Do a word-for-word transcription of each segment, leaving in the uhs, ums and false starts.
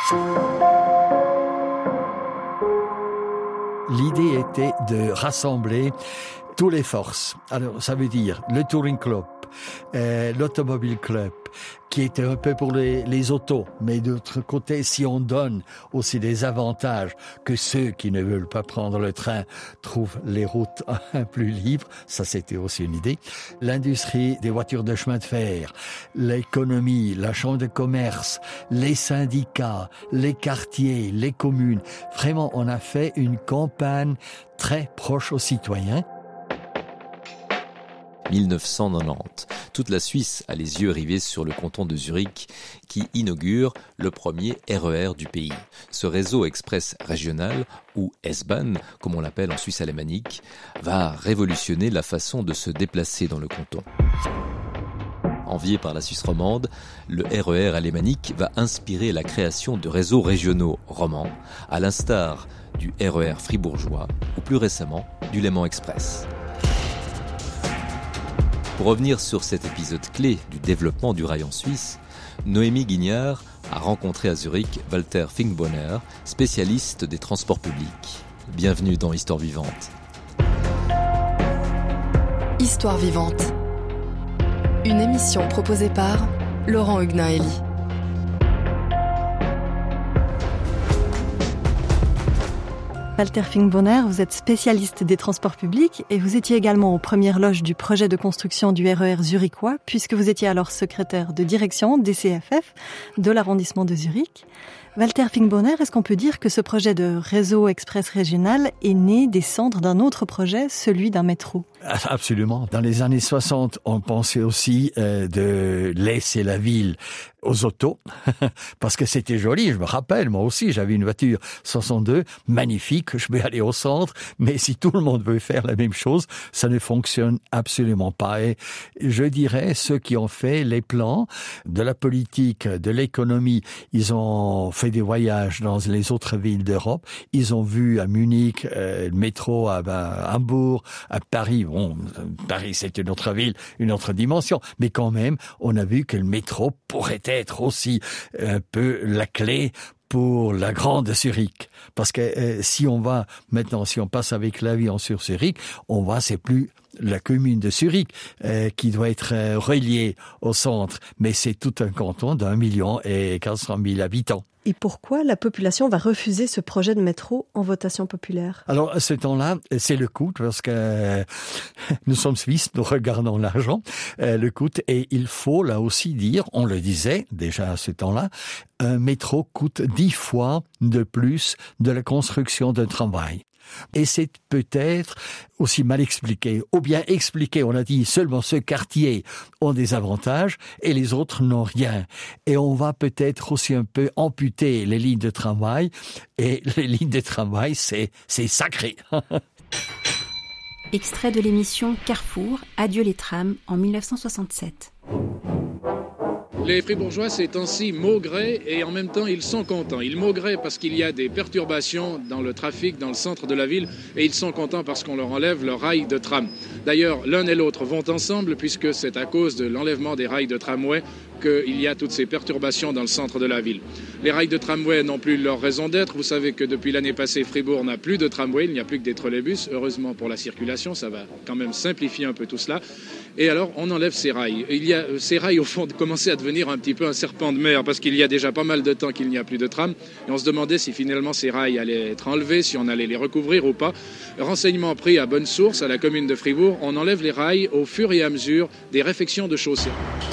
L'idée était de rassembler toutes les forces. Alors, ça veut dire le Touring Club, euh, l'Automobile Club, qui était un peu pour les, les autos. Mais d'autre côté, si on donne aussi des avantages que ceux qui ne veulent pas prendre le train trouvent les routes plus libres, ça c'était aussi une idée. L'industrie des voitures de chemin de fer, l'économie, la chambre de commerce, les syndicats, les quartiers, les communes. Vraiment, on a fait une campagne très proche aux citoyens. dix-neuf cent quatre-vingt-dix. Toute la Suisse a les yeux rivés sur le canton de Zurich qui inaugure le premier R E R du pays. Ce réseau express régional, ou S-Bahn, comme on l'appelle en Suisse alémanique, va révolutionner la façon de se déplacer dans le canton. Envié par la Suisse romande, le R E R alémanique va inspirer la création de réseaux régionaux romans, à l'instar du R E R fribourgeois ou plus récemment du Léman Express. Pour revenir sur cet épisode clé du développement du rail en Suisse, Noémie Guignard a rencontré à Zurich Walter Finkbonner, spécialiste des transports publics. Bienvenue dans Histoire vivante. Histoire vivante. Une émission proposée par Laurent Hugnaeli. Walter Finkbonner, vous êtes spécialiste des transports publics et vous étiez également aux premières loges du projet de construction du R E R zurichois puisque vous étiez alors secrétaire de direction des C F F de l'arrondissement de Zurich. Walter Finkbonner, est-ce qu'on peut dire que ce projet de réseau express régional est né des cendres d'un autre projet, celui d'un métro ? Absolument. Dans les années soixante, on pensait aussi euh, de laisser la ville aux autos, parce que c'était joli. Je me rappelle, moi aussi, j'avais une voiture soixante-deux, magnifique, je vais aller au centre, mais si tout le monde veut faire la même chose, ça ne fonctionne absolument pas. Et je dirais, ceux qui ont fait les plans de la politique, de l'économie, ils ont fait des voyages dans les autres villes d'Europe, ils ont vu à Munich, euh, le métro à, à Hambourg, à Paris. Bon, Paris, c'est une autre ville, une autre dimension, mais quand même, on a vu que le métro pourrait être aussi un peu la clé pour la grande Zurich. Parce que euh, si on va, maintenant, si on passe avec l'avion sur Zurich, on va, c'est plus la commune de Zurich euh, qui doit être euh, reliée au centre, mais c'est tout un canton d'un million et quatre cent mille habitants. Et pourquoi la population va refuser ce projet de métro en votation populaire ? Alors, à ce temps-là, c'est le coût, parce que euh, nous sommes Suisses, nous regardons l'argent, euh, le coût, et il faut là aussi dire, on le disait déjà à ce temps-là, un métro coûte dix fois de plus de la construction d'un tramway. Et c'est peut-être aussi mal expliqué, ou bien expliqué, on a dit seulement ce quartier ont des avantages et les autres n'ont rien. Et on va peut-être aussi un peu amputer les lignes de tramway, et les lignes de tramway, c'est, c'est sacré. Extrait de l'émission Carrefour, Adieu les trams, en dix-neuf cent soixante-sept. Les Fribourgeois, ces temps-ci, maugraient et en même temps, ils sont contents. Ils maugraient parce qu'il y a des perturbations dans le trafic, dans le centre de la ville, et ils sont contents parce qu'on leur enlève leur rail de tram. D'ailleurs, l'un et l'autre vont ensemble puisque c'est à cause de l'enlèvement des rails de tramway qu'il y a toutes ces perturbations dans le centre de la ville. Les rails de tramway n'ont plus leur raison d'être. Vous savez que depuis l'année passée, Fribourg n'a plus de tramway, il n'y a plus que des trolleybus. Heureusement pour la circulation, ça va quand même simplifier un peu tout cela. Et alors, on enlève ces rails. Il y a, ces rails, au fond, commençaient à devenir un petit peu un serpent de mer parce qu'il y a déjà pas mal de temps qu'il n'y a plus de tram. Et on se demandait si finalement ces rails allaient être enlevés, si on allait les recouvrir ou pas. Renseignement pris à bonne source à la commune de Fribourg, on enlève les rails au fur et à mesure des réfections de chaussées.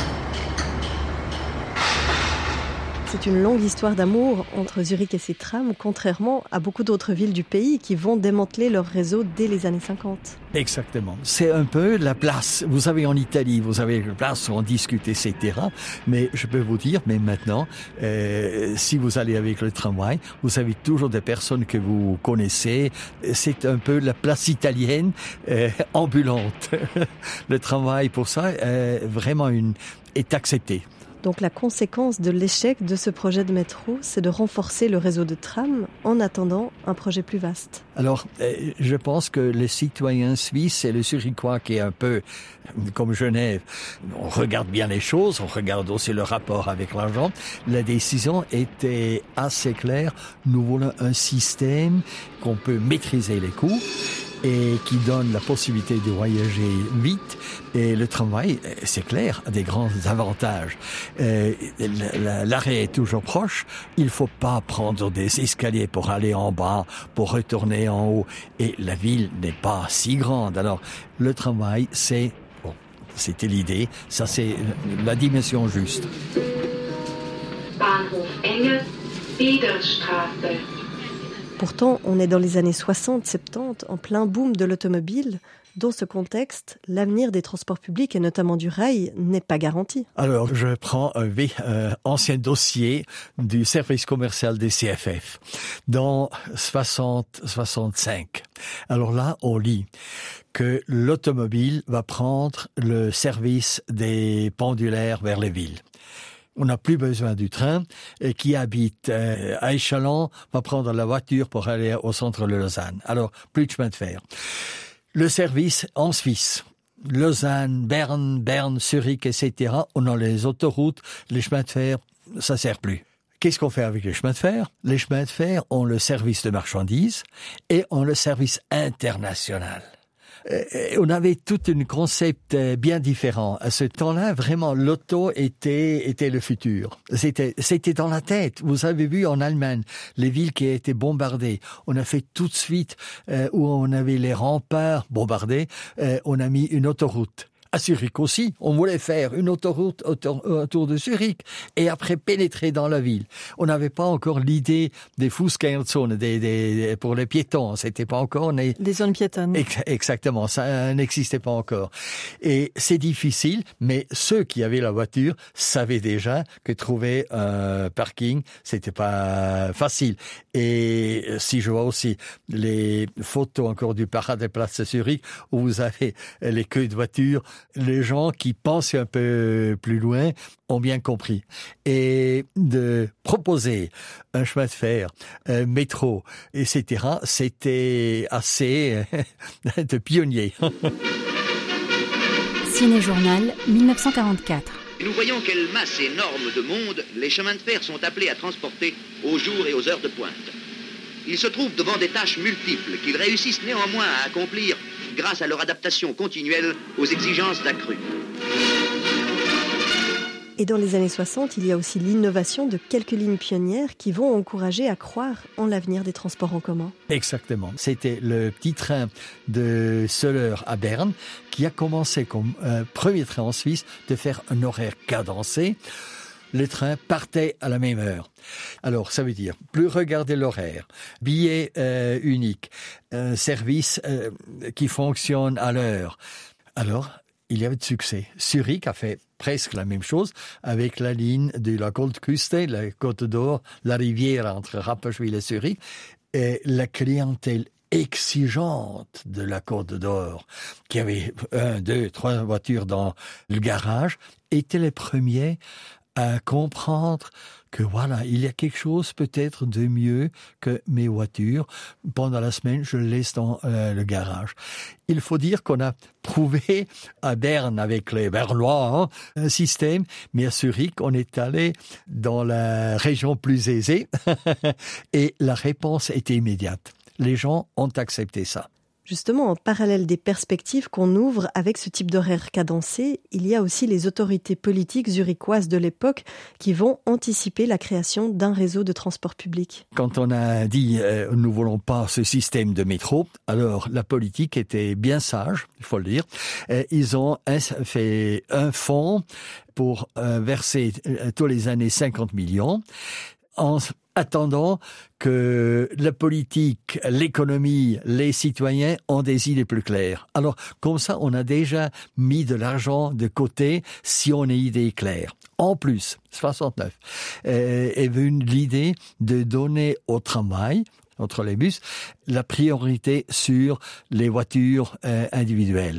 C'est une longue histoire d'amour entre Zurich et ses trams, contrairement à beaucoup d'autres villes du pays qui vont démanteler leur réseau dès les années cinquante. Exactement. C'est un peu la place. Vous savez, en Italie, vous avez la place où on discute, et cetera. Mais je peux vous dire, mais maintenant, euh, si vous allez avec le tramway, vous avez toujours des personnes que vous connaissez. C'est un peu la place italienne euh, ambulante. Le tramway, pour ça, euh, vraiment une, est accepté. Donc la conséquence de l'échec de ce projet de métro, c'est de renforcer le réseau de trams en attendant un projet plus vaste. Alors, euh, je pense que les citoyens suisses et le Zurichois qui est un peu comme Genève, on regarde bien les choses, on regarde aussi le rapport avec l'argent. La décision était assez claire. Nous voulons un système qu'on peut maîtriser les coûts et qui donne la possibilité de voyager vite. Et le tramway, c'est clair, a des grands avantages. Euh, l'arrêt est toujours proche. Il faut pas prendre des escaliers pour aller en bas, pour retourner en haut. Et la ville n'est pas si grande. Alors, le tramway, c'est, bon, c'était l'idée. Ça, c'est la dimension juste. Bahnhof Enge, Biederstraße. Pourtant, on est dans les années soixante soixante-dix, en plein boom de l'automobile. Dans ce contexte, l'avenir des transports publics, et notamment du rail, n'est pas garanti. Alors, je prends un euh, ancien dossier du service commercial des C F F, dans soixante soixante-cinq. Alors là, on lit que l'automobile va prendre le service des pendulaires vers les villes. On n'a plus besoin du train. Et qui habite euh, à Échalon va prendre la voiture pour aller au centre de Lausanne. Alors, plus de chemin de fer. Le service en Suisse, Lausanne, Berne, Berne, Zurich, et cetera. On a les autoroutes, les chemins de fer, ça sert plus. Qu'est-ce qu'on fait avec les chemins de fer? Les chemins de fer ont le service de marchandises et ont le service international. On avait tout un concept bien différent. À ce temps-là, vraiment, l'auto était, était le futur. C'était, c'était dans la tête. Vous avez vu en Allemagne, les villes qui étaient bombardées. On a fait tout de suite, euh, où on avait les remparts bombardés, euh, on a mis une autoroute. À Zurich aussi, on voulait faire une autoroute autour, autour de Zurich et après pénétrer dans la ville. On n'avait pas encore l'idée des Fußgängerzonen, des, des, pour les piétons. C'était pas encore... On est... Des zones piétonnes. Exactement, ça n'existait pas encore. Et c'est difficile, mais ceux qui avaient la voiture savaient déjà que trouver un parking, c'était pas facile. Et si je vois aussi les photos encore du Paradeplatz de Zurich, où vous avez les queues de voitures, les gens qui pensent un peu plus loin ont bien compris. Et de proposer un chemin de fer, un métro, et cetera, c'était assez de pionnier. Ciné-Journal, dix-neuf cent quarante-quatre. Nous voyons quelle masse énorme de monde les chemins de fer sont appelés à transporter au jour et aux heures de pointe. Ils se trouvent devant des tâches multiples qu'ils réussissent néanmoins à accomplir grâce à leur adaptation continuelle aux exigences accrues. Et dans les années soixante, il y a aussi l'innovation de quelques lignes pionnières qui vont encourager à croire en l'avenir des transports en commun. Exactement. C'était le petit train de Soleure à Berne qui a commencé comme euh, premier train en Suisse de faire un horaire cadencé. Les trains partaient à la même heure. Alors, ça veut dire plus regarder l'horaire, billet euh, unique, euh, service euh, qui fonctionne à l'heure. Alors, il y avait de succès. Zurich a fait presque la même chose avec la ligne de la Goldküste, la Côte d'Or, la rivière entre Rapperswil et Zurich, et la clientèle exigeante de la Côte d'Or, qui avait un, deux, trois voitures dans le garage, étaient les premiers à comprendre que voilà, il y a quelque chose peut-être de mieux que mes voitures. Pendant la semaine, je le laisse dans euh, le garage. Il faut dire qu'on a prouvé à Berne avec les Bernois hein, un système, mais à Zurich, on est allé dans la région plus aisée et la réponse était immédiate. Les gens ont accepté ça. Justement, en parallèle des perspectives qu'on ouvre avec ce type d'horaire cadencé, il y a aussi les autorités politiques zurichoises de l'époque qui vont anticiper la création d'un réseau de transport public. Quand on a dit euh, nous voulons pas ce système de métro, alors la politique était bien sage, il faut le dire. Euh, ils ont fait un fonds pour euh, verser euh, tous les années cinquante millions en attendant que la politique, l'économie, les citoyens ont des idées plus claires. Alors, comme ça, on a déjà mis de l'argent de côté si on a une idée claire. En plus, soixante-neuf, euh, est venue l'idée de donner au tramway, entre les bus, la priorité sur les voitures euh, individuelles.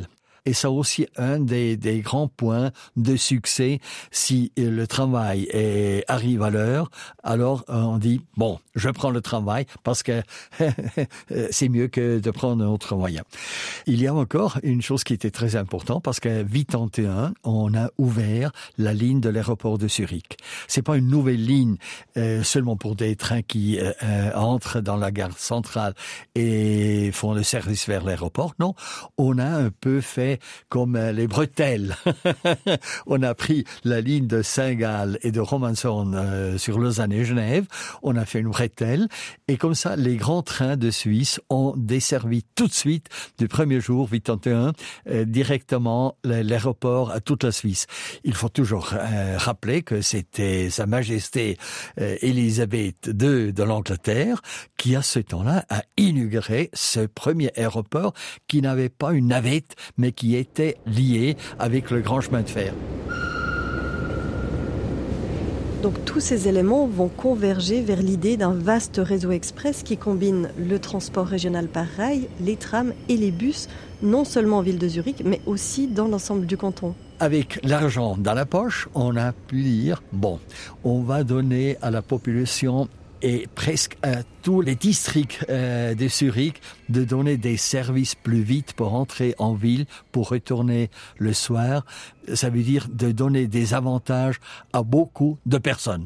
Et c'est aussi un des, des grands points de succès. Si le travail est, arrive à l'heure, alors on dit, bon, je prends le travail parce que c'est mieux que de prendre un autre moyen. Il y a encore une chose qui était très importante parce qu'à huit trente et un, on a ouvert la ligne de l'aéroport de Zurich. C'est pas une nouvelle ligne euh, seulement pour des trains qui euh, euh, entrent dans la gare centrale et font le service vers l'aéroport. Non, on a un peu fait comme euh, les bretelles. On a pris la ligne de Saint-Gall et de Romanshorn euh, sur Lausanne et Genève. On a fait une bretelle et comme ça, les grands trains de Suisse ont desservi tout de suite du premier jour, huit trente et un, euh, directement l'aéroport à toute la Suisse. Il faut toujours euh, rappeler que c'était Sa Majesté euh, Élisabeth deux de l'Angleterre qui, à ce temps-là, a inauguré ce premier aéroport qui n'avait pas une navette, mais qui était lié avec le grand chemin de fer. Donc tous ces éléments vont converger vers l'idée d'un vaste réseau express qui combine le transport régional par rail, les trams et les bus, non seulement en ville de Zurich, mais aussi dans l'ensemble du canton. Avec l'argent dans la poche, on a pu dire, bon, on va donner à la population et presque à tous les districts euh, de Zurich de donner des services plus vite pour entrer en ville, pour retourner le soir. Ça veut dire de donner des avantages à beaucoup de personnes.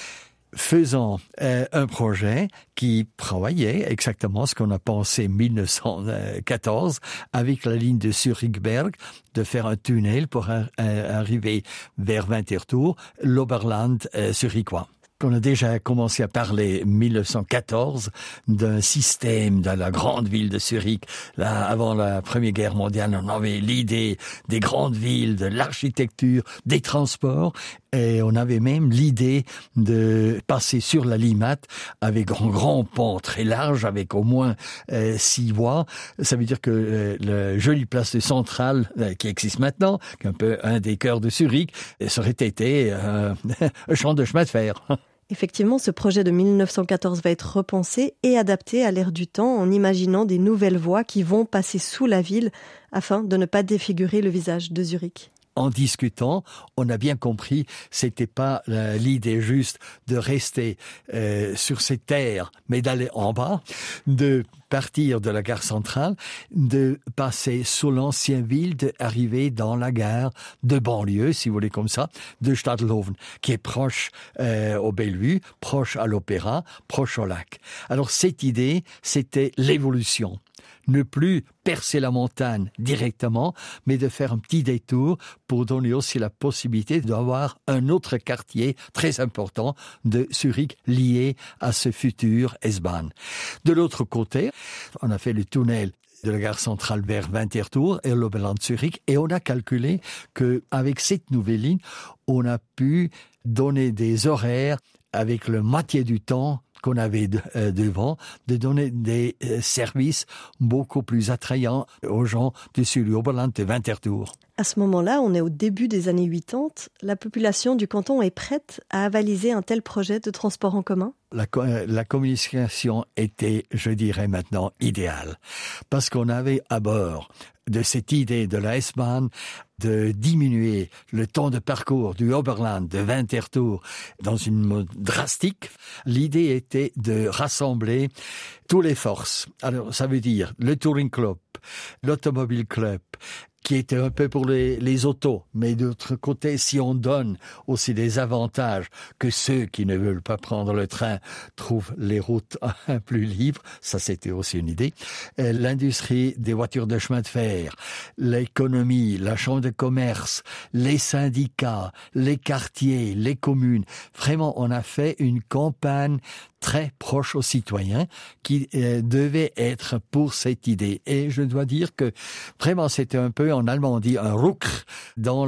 Faisant euh, un projet qui prévoyait exactement ce qu'on a pensé en mille neuf cent quatorze avec la ligne de Zurichberg, de faire un tunnel pour euh, arriver vers Winterthur, l'Oberland euh, zurichois. On a déjà commencé à parler en mille neuf cent quatorze d'un système dans la grande ville de Zurich. Là, avant la Première Guerre mondiale, on avait l'idée des grandes villes, de l'architecture, des transports. Et on avait même l'idée de passer sur la Limmat avec un grand pont très large, avec au moins euh, six voies. Ça veut dire que euh, le joli place de Centrale, euh, qui existe maintenant, qui est un peu un des cœurs de Zurich, ça aurait été euh, un champ de chemin de fer. Effectivement, ce projet de mille neuf cent quatorze va être repensé et adapté à l'ère du temps en imaginant des nouvelles voies qui vont passer sous la ville afin de ne pas défigurer le visage de Zurich. En discutant, on a bien compris, c'était pas euh, l'idée juste de rester euh, sur ces terres, mais d'aller en bas, de partir de la gare centrale, de passer sous l'ancienne ville, d'arriver dans la gare de banlieue, si vous voulez comme ça, de Stadelhofen, qui est proche euh, au Bellevue, proche à l'Opéra, proche au lac. Alors cette idée, c'était l'évolution. Ne plus percer la montagne directement, mais de faire un petit détour pour donner aussi la possibilité d'avoir un autre quartier très important de Zurich lié à ce futur S-Bahn. De l'autre côté, on a fait le tunnel de la gare centrale vers Winterthur et l'Oberland Zurich et on a calculé qu'avec cette nouvelle ligne, on a pu donner des horaires avec le moitié du temps qu'on avait de, euh, devant, de donner des euh, services beaucoup plus attrayants aux gens de sur l'Oberland de Winterthur. À ce moment-là, on est au début des années quatre-vingt-dix. La population du canton est prête à avaliser un tel projet de transport en commun ? La, la communication était, je dirais maintenant, idéale. Parce qu'on avait à bord de cette idée de la S-Bahn de diminuer le temps de parcours du Oberland de Winterthur dans une mode drastique. L'idée était de rassembler toutes les forces. Alors, ça veut dire le Touring Club, l'Automobile Club, qui était un peu pour les, les autos. Mais d'autre côté, si on donne aussi des avantages que ceux qui ne veulent pas prendre le train trouvent les routes plus libres, ça c'était aussi une idée. L'industrie des voitures de chemin de fer, l'économie, la chambre de commerce, les syndicats, les quartiers, les communes. Vraiment, on a fait une campagne très proche aux citoyens qui euh, devait être pour cette idée. Et je dois dire que vraiment c'était un peu, en allemand on dit un Ruck dans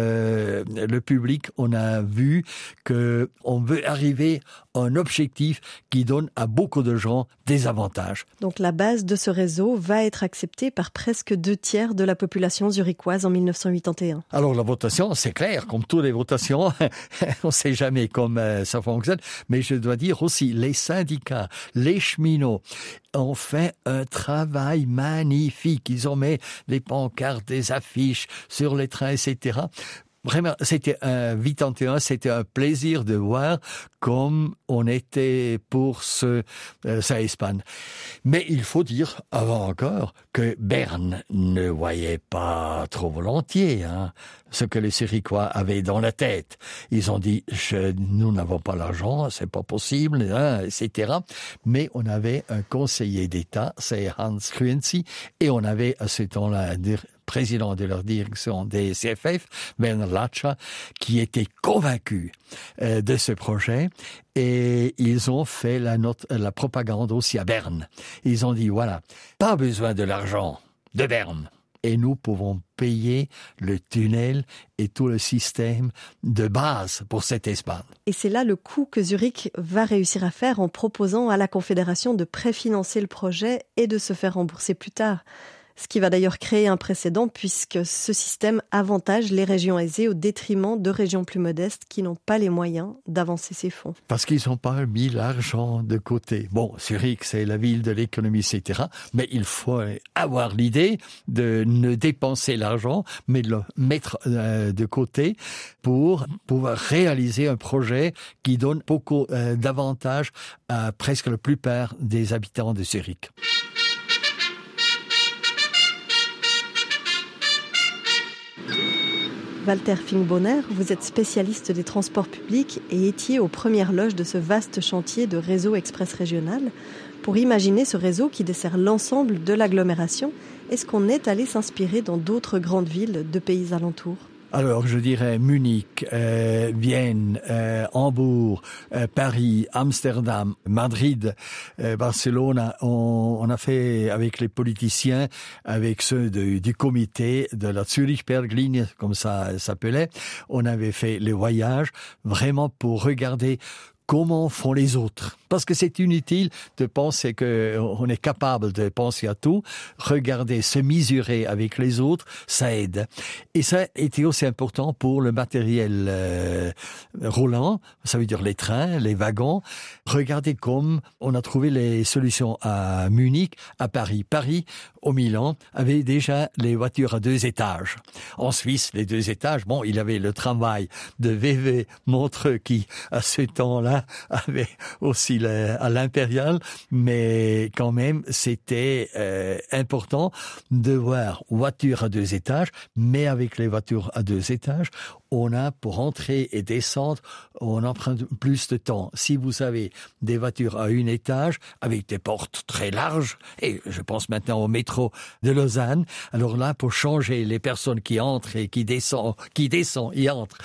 le, le public. On a vu que on veut arriver à un objectif qui donne à beaucoup de gens des avantages. Donc la base de ce réseau va être acceptée par presque deux tiers de la population zurichoise en mille neuf cent quatre-vingt-onze. Alors la votation, c'est clair, comme toutes les votations, on ne sait jamais comment ça fonctionne, mais je dois dire aussi les syndicats, les cheminots, ont fait un travail magnifique. Ils ont mis des pancartes, des affiches sur les trains, et cetera. Vraiment, c'était un huit trente et un, c'était un plaisir de voir comme on était pour ce, euh, sa Espagne. Mais il faut dire, avant encore, que Berne ne voyait pas trop volontiers hein, ce que les Zurichois avaient dans la tête. Ils ont dit, je, nous n'avons pas l'argent, c'est pas possible, hein, et cetera. Mais on avait un conseiller d'État, c'est Hans Kruenzi, et on avait à ce temps-là un président de leur direction des C F F, Werner Latscha, qui était convaincu euh, de ce projet. Et ils ont fait la, note, la propagande aussi à Berne. Ils ont dit, voilà, pas besoin de l'argent de Berne. Et nous pouvons payer le tunnel et tout le système de base pour cette Espagne. Et c'est là le coup que Zurich va réussir à faire en proposant à la Confédération de préfinancer le projet et de se faire rembourser plus tard. Ce qui va d'ailleurs créer un précédent puisque ce système avantage les régions aisées au détriment de régions plus modestes qui n'ont pas les moyens d'avancer ces fonds. Parce qu'ils n'ont pas mis l'argent de côté. Bon, Zurich, c'est la ville de l'économie, et cetera. Mais il faut avoir l'idée de ne dépenser l'argent, mais de le mettre de côté pour pouvoir réaliser un projet qui donne beaucoup d'avantages à presque la plupart des habitants de Zurich. Walter Fink-Bonner, vous êtes spécialiste des transports publics et étiez aux premières loges de ce vaste chantier de réseau express régional. Pour imaginer ce réseau qui dessert l'ensemble de l'agglomération, est-ce qu'on est allé s'inspirer dans d'autres grandes villes de pays alentours ? Alors, je dirais Munich, euh, Vienne, euh, Hambourg, euh, Paris, Amsterdam, Madrid, euh, Barcelone. On, on a fait avec les politiciens, avec ceux de, du comité de la Zürich-Berglinie, comme ça s'appelait, on avait fait les voyages vraiment pour regarder comment font les autres. Parce que c'est inutile de penser qu'on est capable de penser à tout. Regarder, se mesurer avec les autres, ça aide. Et ça était aussi important pour le matériel euh, roulant, ça veut dire les trains, les wagons. Regardez comme on a trouvé les solutions à Munich, à Paris. Paris, au Milan, avait déjà les voitures à deux étages. En Suisse, les deux étages, bon, il avait le tramway de V V Montreux qui, à ce temps-là, avait aussi le, à l'impérial, mais quand même c'était euh, important de voir voiture à deux étages, mais avec les voitures à deux étages, on a pour entrer et descendre, on emprunte plus de temps. Si vous avez des voitures à un étage avec des portes très larges, et je pense maintenant au métro de Lausanne, alors là pour changer les personnes qui entrent et qui descendent, qui descendent et entrent,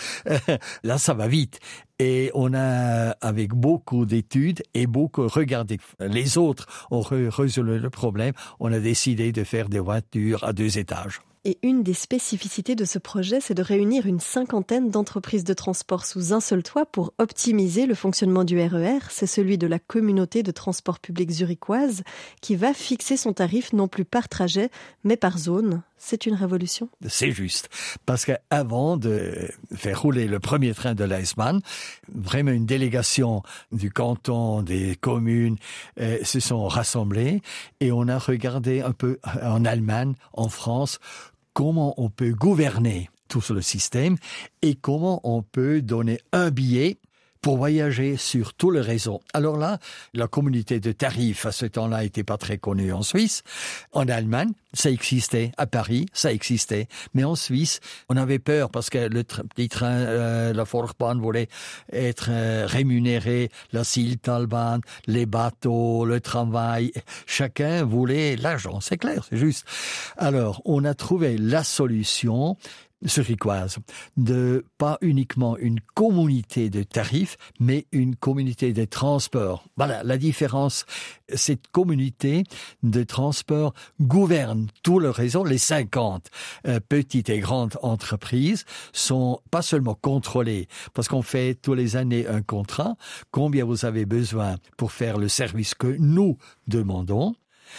là ça va vite. Et on a, avec beaucoup d'études et beaucoup regardé les autres ont résolu le problème, on a décidé de faire des voitures à deux étages. Et une des spécificités de ce projet, c'est de réunir une cinquantaine d'entreprises de transport sous un seul toit pour optimiser le fonctionnement du R E R. C'est celui de la communauté de transport public zurichoise qui va fixer son tarif non plus par trajet, mais par zone. C'est une révolution. C'est juste. Parce qu'avant de faire rouler le premier train de la S-Bahn, vraiment une délégation du canton, des communes, euh, se sont rassemblées et on a regardé un peu en Allemagne, en France, comment on peut gouverner tout le système et comment on peut donner un billet pour voyager sur tout le réseau. Alors là, la communauté de tarifs à ce temps-là n'était pas très connue en Suisse. En Allemagne, ça existait. À Paris, ça existait. Mais en Suisse, on avait peur parce que le tra- petit train, euh, la Volksbahn voulait être euh, rémunéré, la Siltalbahn, les bateaux, le tramway. Chacun voulait l'argent, c'est clair, c'est juste. Alors, on a trouvé la solution zurichoise, de pas uniquement une communauté de tarifs, mais une communauté de transport. Voilà, la différence, cette communauté de transport gouverne tout le réseau. Les cinquante euh, petites et grandes entreprises sont pas seulement contrôlées, parce qu'on fait tous les années un contrat, combien vous avez besoin pour faire le service que nous demandons,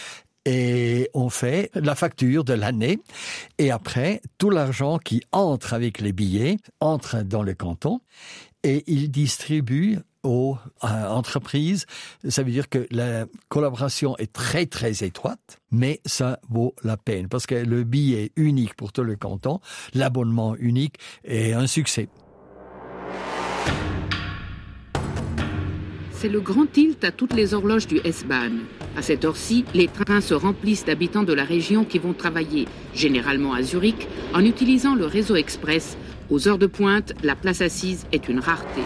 et on fait la facture de l'année. Et après, tout l'argent qui entre avec les billets entre dans le canton. et il distribue aux euh, entreprises. Ça veut dire que la collaboration est très très étroite, mais ça vaut la peine parce que le billet unique pour tout le canton, l'abonnement unique est un succès. C'est le grand tilt à toutes les horloges du S-Bahn. À cette heure-ci, les trains se remplissent d'habitants de la région qui vont travailler, généralement à Zurich, en utilisant le réseau express. Aux heures de pointe, la place assise est une rareté.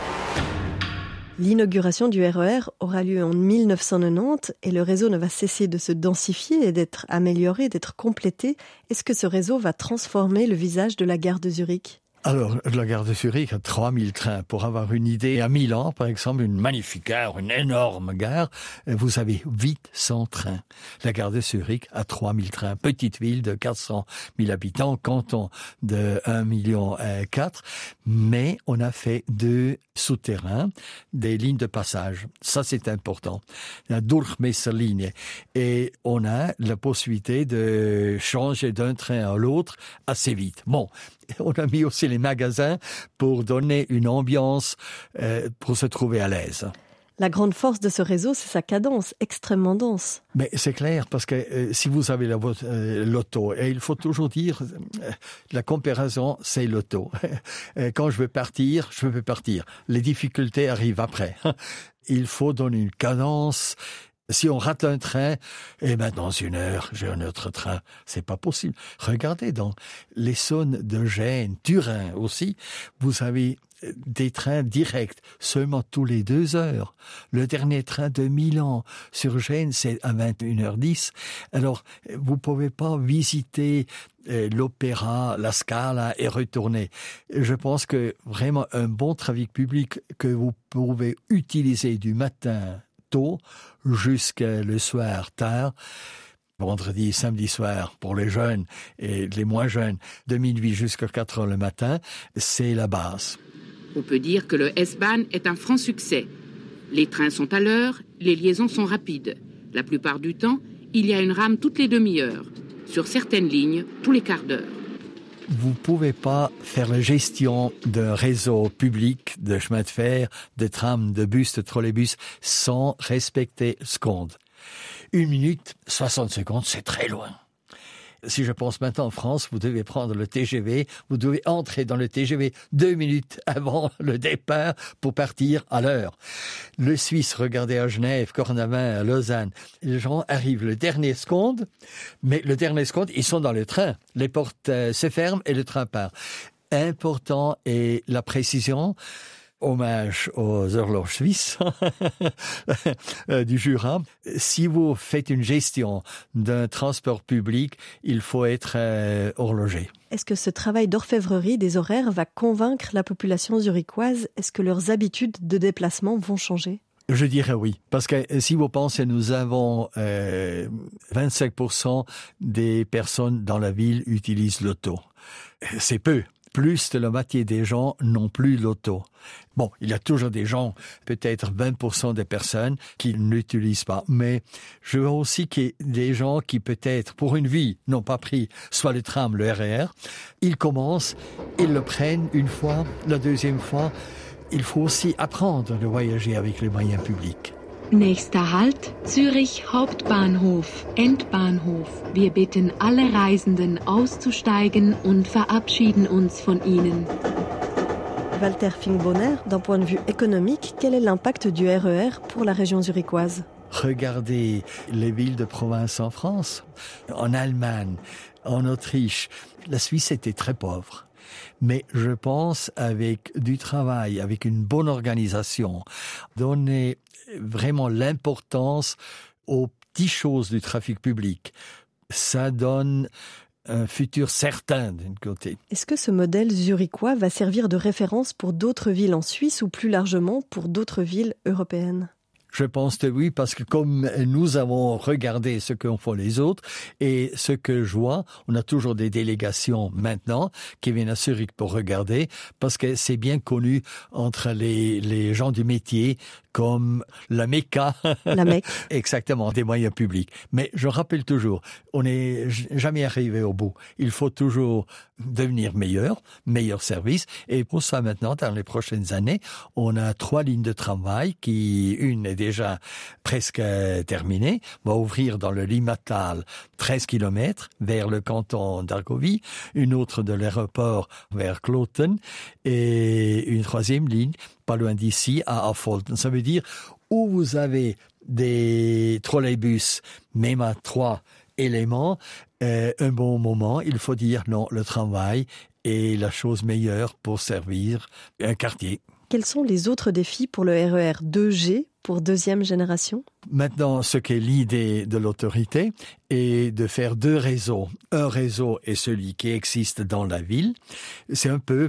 L'inauguration du R E R aura lieu en mille neuf cent quatre-vingt-dix et le réseau ne va cesser de se densifier et d'être amélioré, d'être complété. Est-ce que ce réseau va transformer le visage de la gare de Zurich ? Alors, la gare de Zurich a trois mille trains. Pour avoir une idée, à Milan, par exemple, une magnifique gare, une énorme gare, vous avez huit cents trains. La gare de Zurich a trois mille trains. Petite ville de quatre cent mille habitants, canton de un million quatre. Mais on a fait deux souterrains, des lignes de passage. Ça, c'est important. La Durchmesserlinie. Et on a la possibilité de changer d'un train à l'autre assez vite. Bon. On a mis aussi les magasins pour donner une ambiance, euh, pour se trouver à l'aise. La grande force de ce réseau, c'est sa cadence extrêmement dense. Mais c'est clair, parce que euh, si vous avez la, euh, l'auto, et il faut toujours dire, euh, la comparaison, c'est l'auto. Quand je veux partir, je veux partir. Les difficultés arrivent après. Il faut donner une cadence. Si on rate un train, eh ben dans une heure, j'ai un autre train. C'est pas possible. Regardez dans les zones de Gênes, Turin aussi, vous avez des trains directs seulement tous les deux heures. Le dernier train de Milan sur Gênes, c'est à vingt et une heures dix. Alors, vous pouvez pas visiter euh, l'opéra, la Scala et retourner. Je pense que vraiment un bon trafic public que vous pouvez utiliser du matin tôt jusqu'à le soir tard, vendredi, samedi soir pour les jeunes et les moins jeunes, de minuit jusqu'à quatre heures le matin, c'est la base. On peut dire que le S-Bahn est un franc succès. Les trains sont à l'heure, les liaisons sont rapides. La plupart du temps, il y a une rame toutes les demi-heures. Sur certaines lignes, tous les quarts d'heure. Vous pouvez pas faire la gestion d'un réseau public de chemin de fer, de tram, de bus, de trolleybus sans respecter le seconde. Une minute, soixante secondes, c'est très loin. Si je pense maintenant en France, vous devez prendre le T G V, vous devez entrer dans le T G V deux minutes avant le départ pour partir à l'heure. Le Suisse, regardez à Genève, Cornavin, à Lausanne, les gens arrivent le dernier seconde, mais le dernier seconde, ils sont dans le train. Les portes euh, se ferment et le train part. Important est la précision. Hommage aux horloges suisses du Jura. Si vous faites une gestion d'un transport public, il faut être euh, horloger. Est-ce que ce travail d'orfèvrerie des horaires va convaincre la population zurichoise ? Est-ce que leurs habitudes de déplacement vont changer ? Je dirais oui, parce que si vous pensez, nous avons euh, vingt-cinq pour cent des personnes dans la ville utilisent l'auto. C'est peu. Plus de la moitié des gens n'ont plus l'auto. Bon, il y a toujours des gens, peut-être vingt pour cent des personnes qui n'utilisent pas. Mais je vois aussi qu'il y a des gens qui peut-être, pour une vie, n'ont pas pris soit le tram, le R E R. Ils commencent, ils le prennent une fois, la deuxième fois. Il faut aussi apprendre de voyager avec les moyens publics. Nächster Halt, Zürich Hauptbahnhof, Endbahnhof. Wir bitten alle Reisenden auszusteigen und verabschieden uns von ihnen. Walter Fink-Bonner, d'un point de vue économique, quel est l'impact du R E R pour la région zurichoise ? Regardez les villes de province en France, en Allemagne, en Autriche. La Suisse était très pauvre. Mais je pense avec du travail, avec une bonne organisation, donner vraiment l'importance aux petites choses du trafic public, ça donne un futur certain d'un côté. Est-ce que ce modèle zurichois va servir de référence pour d'autres villes en Suisse ou plus largement pour d'autres villes européennes ? Je pense que oui, parce que comme nous avons regardé ce qu'ont fait les autres et ce que je vois, on a toujours des délégations maintenant qui viennent à Zurich pour regarder, parce que c'est bien connu entre les, les gens du métier comme la Mecca. La Mecque. Exactement, des moyens publics. Mais je rappelle toujours, on n'est jamais arrivé au bout. Il faut toujours devenir meilleur, meilleur service. Et pour ça, maintenant, dans les prochaines années, on a trois lignes de tramway qui, une est déjà presque terminée, va ouvrir dans le Limmatal treize kilomètres vers le canton d'Argovie, une autre de l'aéroport vers Kloten et une troisième ligne pas loin d'ici à Affolten. Ça veut dire où vous avez des trolleybus, même à trois éléments, euh, un bon moment, il faut dire non, le tramway est la chose meilleure pour servir un quartier. Quels sont les autres défis pour le R E R deux G pour deuxième génération? Maintenant, ce qu'est l'idée de l'autorité est de faire deux réseaux. Un réseau est celui qui existe dans la ville. C'est un peu,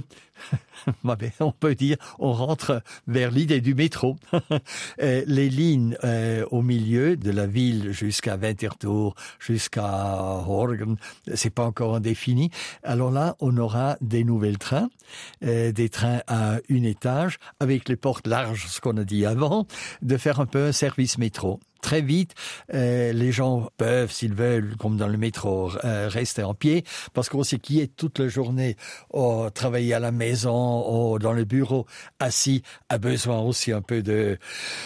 on peut dire, on rentre vers l'idée du métro. Les lignes euh, au milieu de la ville jusqu'à Winterthur, jusqu'à Horgen, c'est pas encore défini. Alors là, on aura des nouvelles trains, euh, des trains à une étage, avec les portes larges, ce qu'on a dit avant, de faire un peu un service métro. Très vite, euh, les gens peuvent, s'ils veulent, comme dans le métro, euh, rester en pied, parce qu'on sait qui est toute la journée, oh, travailler à la maison, oh, dans le bureau, assis, a besoin aussi un peu de,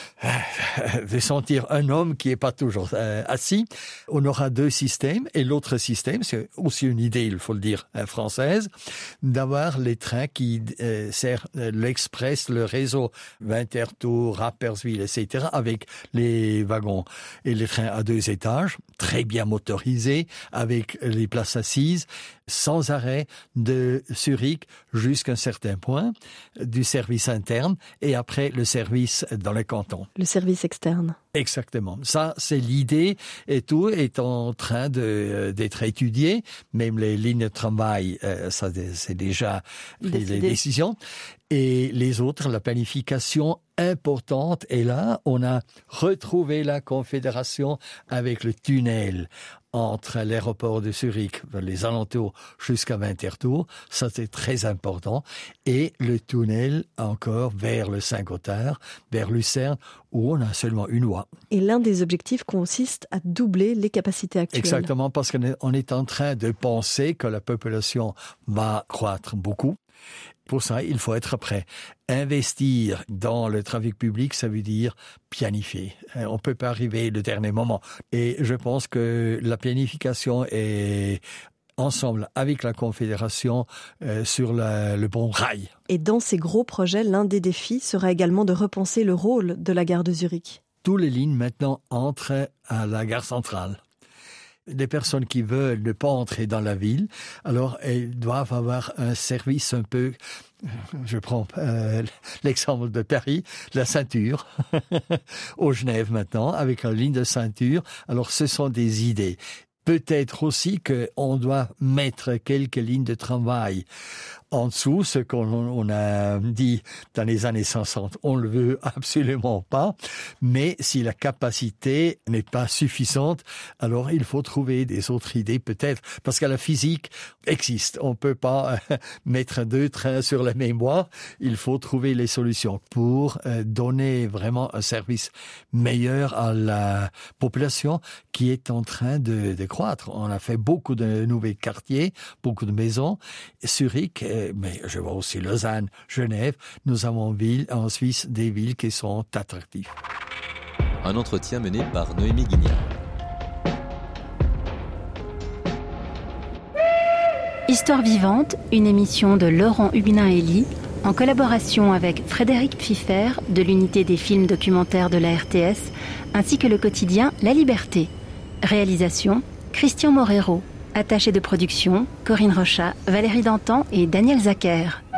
de sentir un homme qui est pas toujours euh, assis. On aura deux systèmes, et l'autre système, c'est aussi une idée, il faut le dire, euh, française, d'avoir les trains qui euh, servent euh, l'express, le réseau Winterthur, Rapperswil, et cetera, avec les wagons et les trains à deux étages, très bien motorisés, avec les places assises, sans arrêt de Zurich jusqu'à un certain point, du service interne et après le service dans les cantons. Le service externe. Exactement. Ça, c'est l'idée et tout est en train de, d'être étudié. Même les lignes de tramway, euh, ça, c'est déjà pris les décisions. Et les autres, la planification importante. Et là, on a retrouvé la confédération avec le tunnel entre l'aéroport de Zurich, les alentours, jusqu'à Winterthur. Ça, c'est très important. Et le tunnel encore vers le Saint-Gothard, vers Lucerne, où on a seulement une voie. Et l'un des objectifs consiste à doubler les capacités actuelles. Exactement, parce qu'on est en train de penser que la population va croître beaucoup. Pour ça, il faut être prêt. Investir dans le trafic public, ça veut dire planifier. On ne peut pas arriver le dernier moment. Et je pense que la planification est ensemble avec la Confédération euh, sur la, le bon rail. Et dans ces gros projets, l'un des défis sera également de repenser le rôle de la gare de Zurich. Toutes les lignes maintenant entrent à la gare centrale. Les personnes qui veulent ne pas entrer dans la ville, alors elles doivent avoir un service un peu, je prends euh, l'exemple de Paris, la ceinture, au Genève maintenant, avec une ligne de ceinture. Alors ce sont des idées. Peut-être aussi qu'on doit mettre quelques lignes de tramway en dessous, ce qu'on on a dit dans les années soixante. On ne le veut absolument pas, mais si la capacité n'est pas suffisante, alors il faut trouver des autres idées peut-être, parce que la physique existe. On ne peut pas euh, mettre deux trains sur la même voie. Il faut trouver les solutions pour euh, donner vraiment un service meilleur à la population qui est en train de, de croître. On a fait beaucoup de nouveaux quartiers, beaucoup de maisons. Zurich, mais je vois aussi Lausanne, Genève. Nous avons en, ville, en Suisse des villes qui sont attractives. Un entretien mené par Noémie Guignard. Histoire vivante, une émission de Laurent Huguenin-Elie, en collaboration avec Frédéric Pfiffer de l'unité des films documentaires de la R T S, ainsi que le quotidien La Liberté. Réalisation, Christian Morero. Attachés de production, Corinne Rochat, Valérie Dantan et Daniel Zacher.